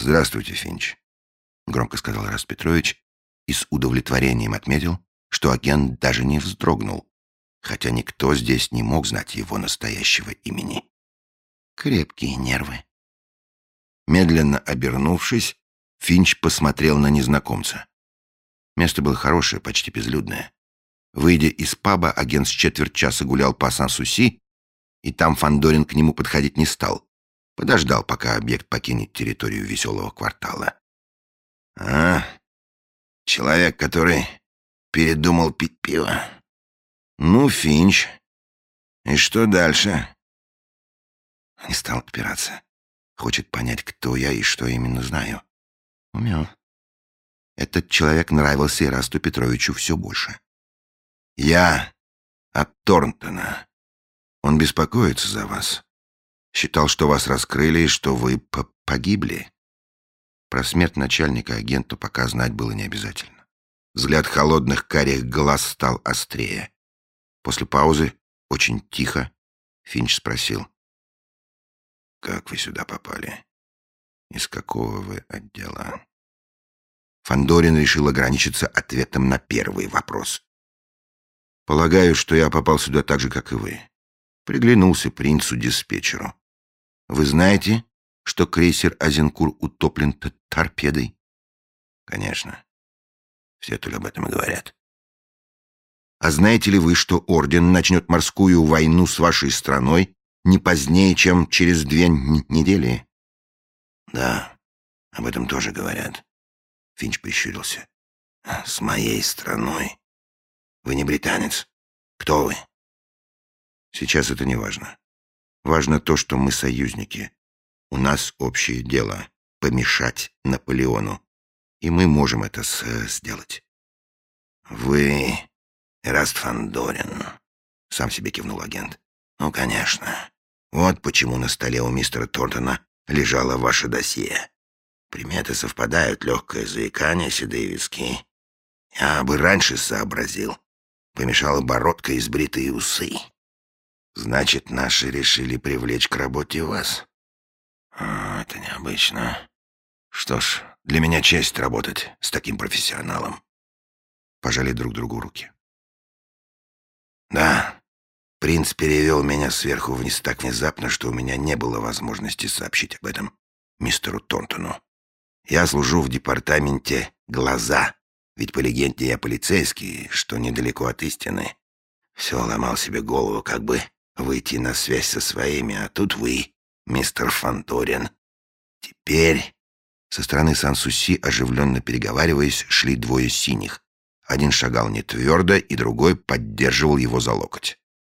«Здравствуйте, Финч», — громко сказал Эраст Петрович и с удовлетворением отметил, что агент даже не вздрогнул, хотя никто здесь не мог знать его настоящего имени. Крепкие нервы. Медленно обернувшись, Финч посмотрел на незнакомца. Место было хорошее, почти безлюдное. Выйдя из паба, агент с четверть часа гулял по Сан-Суси, и там Фандорин к нему подходить не стал. Подождал, пока объект покинет территорию веселого квартала. «А, человек, который передумал пить пиво. Ну, Финч. И что дальше?» Не стал отпираться. Хочет понять, кто я и что именно знаю. Умел. Этот человек нравился Эрасту Петровичу все больше. «Я от Торнтона. Он беспокоится за вас. Считал, что вас раскрыли и что вы погибли». Про смерть начальника агенту пока знать было не обязательно. Взгляд холодных карих глаз стал острее. После паузы, очень тихо, Финч спросил: «Как вы сюда попали? Из какого вы отдела?» Фандорин решил ограничиться ответом на первый вопрос. «Полагаю, что я попал сюда так же, как и вы. Приглянулся принцу-диспетчеру. Вы знаете, что крейсер «Азенкур» утоплен торпедой?» «Конечно. Все только об этом и говорят». «А знаете ли вы, что Орден начнет морскую войну с вашей страной не позднее, чем через 2 недели?» «Да, об этом тоже говорят». Финч прищурился. «С моей страной. Вы не британец. Кто вы?» «Сейчас это не важно. Важно то, что мы союзники. У нас общее дело — помешать Наполеону. И мы можем это сделать». «Вы Эраст Фандорин», — сам себе кивнул агент. «Ну, конечно. Вот почему на столе у мистера Торнтона лежало ваше досье. Приметы совпадают, легкое заикание, седые виски. Я бы раньше сообразил. Помешала бородка и сбритые усы. Значит, наши решили привлечь к работе вас. Это необычно. Что ж, для меня честь работать с таким профессионалом». Пожали друг другу руки. «Да, принц перевел меня сверху вниз так внезапно, что у меня не было возможности сообщить об этом мистеру Торнтону. Я служу в департаменте «Глаза», ведь по легенде я полицейский, что недалеко от истины. Все ломал себе голову, как бы выйти на связь со своими, а тут вы, мистер Фандорин. Теперь...» Со стороны Сан-Суси, оживленно переговариваясь, шли 2 синих. Один шагал не твердо, и другой поддерживал его за локоть.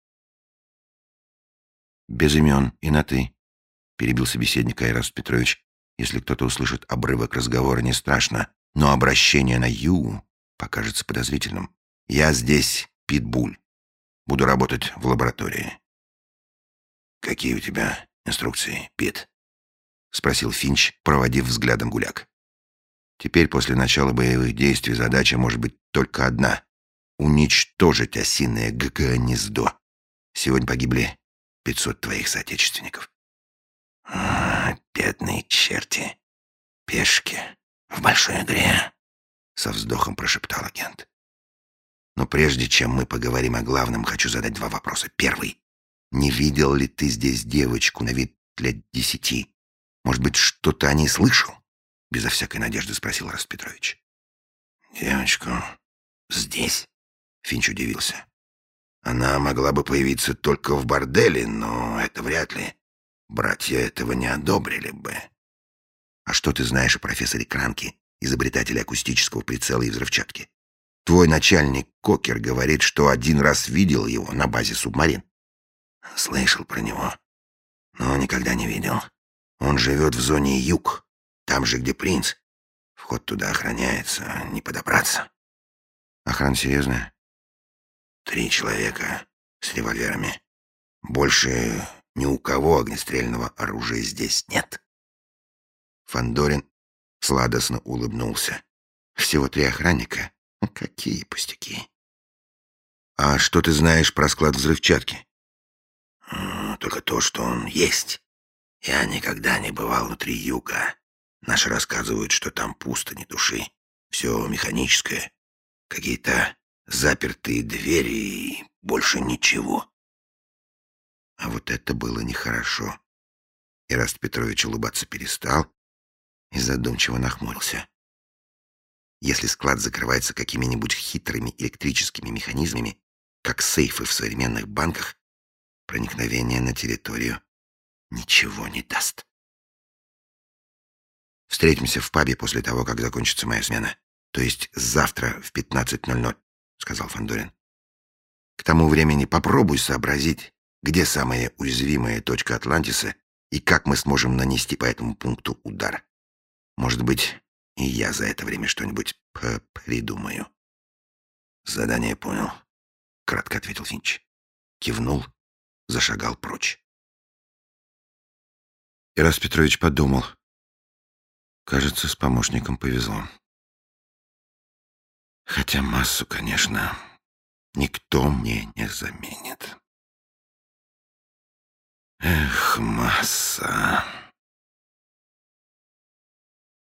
«Без имен и на «ты», — перебил собеседника Эраст Петрович. «Если кто-то услышит обрывок разговора, не страшно, но обращение на «ю» покажется подозрительным. Я здесь Питбуль. Буду работать в лаборатории». «Какие у тебя инструкции, Пит?» — спросил Финч, проводив взглядом гуляк. «Теперь, после начала боевых действий, задача может быть только одна — уничтожить осиное гнездо. Сегодня погибли 500 твоих соотечественников». «Бедные черти. Пешки в большой игре», — со вздохом прошептал агент. «Но прежде чем мы поговорим о главном, хочу задать 2 вопроса. Первый. Не видел ли ты здесь девочку на вид лет 10? Может быть, что-то о ней слышал?» Безо всякой надежды спросил Эраст Петрович. «Девочку? Здесь?» Финч удивился. «Она могла бы появиться только в борделе, но это вряд ли. Братья этого не одобрили бы». «А что ты знаешь о профессоре Кранке, изобретателе акустического прицела и взрывчатки? Твой начальник Кокер говорит, что 1 раз видел его на базе субмарин». «Слышал про него, но никогда не видел. Он живет в зоне юг, там же, где принц. Вход туда охраняется, не подобраться». «Охрана серьезная?» 3 человека с револьверами. Больше ни у кого огнестрельного оружия здесь нет». Фандорин сладостно улыбнулся. «Всего 3 охранника? Какие пустяки!» «А что ты знаешь про склад взрывчатки?» «Только то, что он есть. Я никогда не бывал внутри юга. Наши рассказывают, что там пусто, ни души. Все механическое. Какие-то запертые двери и больше ничего. А вот это было нехорошо. Ираст Петрович улыбаться перестал и задумчиво нахмурился. Если склад закрывается какими-нибудь хитрыми электрическими механизмами, как сейфы в современных банках, проникновение на территорию ничего не даст. «Встретимся в пабе после того, как закончится моя смена. То есть завтра в 15:00, — сказал Фандорин. К тому времени попробуй сообразить, где самая уязвимая точка Атлантиса и как мы сможем нанести по этому пункту удар. Может быть, и я за это время что-нибудь придумаю». «Задание понял», — кратко ответил Финч. Кивнул, зашагал прочь. Ираст Петрович подумал. Кажется, с помощником повезло. Хотя массу, конечно, никто мне не заменит. Эх, масса.